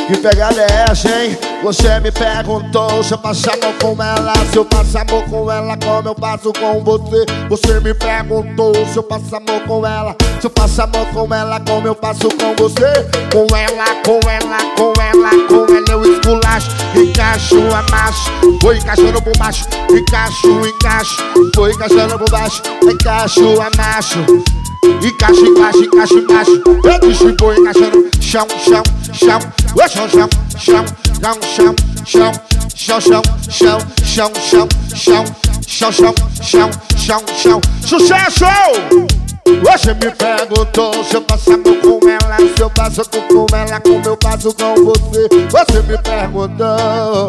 Que pegada é essa, hein? Você me perguntou se eu passo amor com ela. Se eu passo amor com ela, como eu passo com você. Você me perguntou se eu passo amor com ela. Se eu passo amor com ela, como eu passo com você. Com ela, com ela, com ela, com ela eu esculacho, encaixo, amasso. Vou encaixando por baixo, encaixo, encaixo. Vou encaixando por baixo, encaixo, amasso. Encaixa, encaixa, encaixa embaixo. Eu disse e vou encaixando. Chão, chão, chão. O chão, chão, chão. Chão, chão, chão. Chão, chão, chão. Chão, chão, chão. Chão, chão, chão. Chão, chão. Sucesso! Você me perguntou se eu passo amor com ela. Se eu passo com ela, como eu passo com você. Você me perguntou.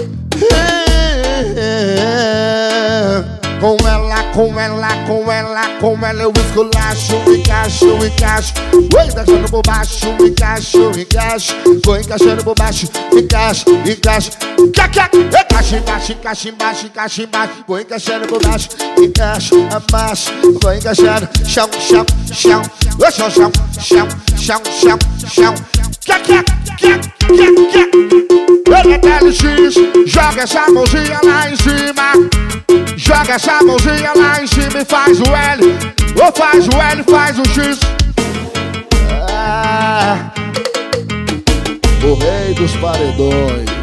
Com ela, com ela, com ela, com ela eu esculacho, encaixo, encaixo. Vou encaixando por baixo, encaixo, encaixo. Vou encaixando por baixo, encaixo, encaixo. Encaixa embaixo, encaixa embaixo, encaixa embaixo. Vou encaixando por baixo, encaixo, amasso. Vou encaixando, chão, chão, chão. O chão, chão, chão, chão, chão, chão. Ele é TLX, joga essa mãozinha lá em cima. Joga essa mãozinha lá em cima e faz o L. Ou faz o L, faz o X. O rei dos paredões.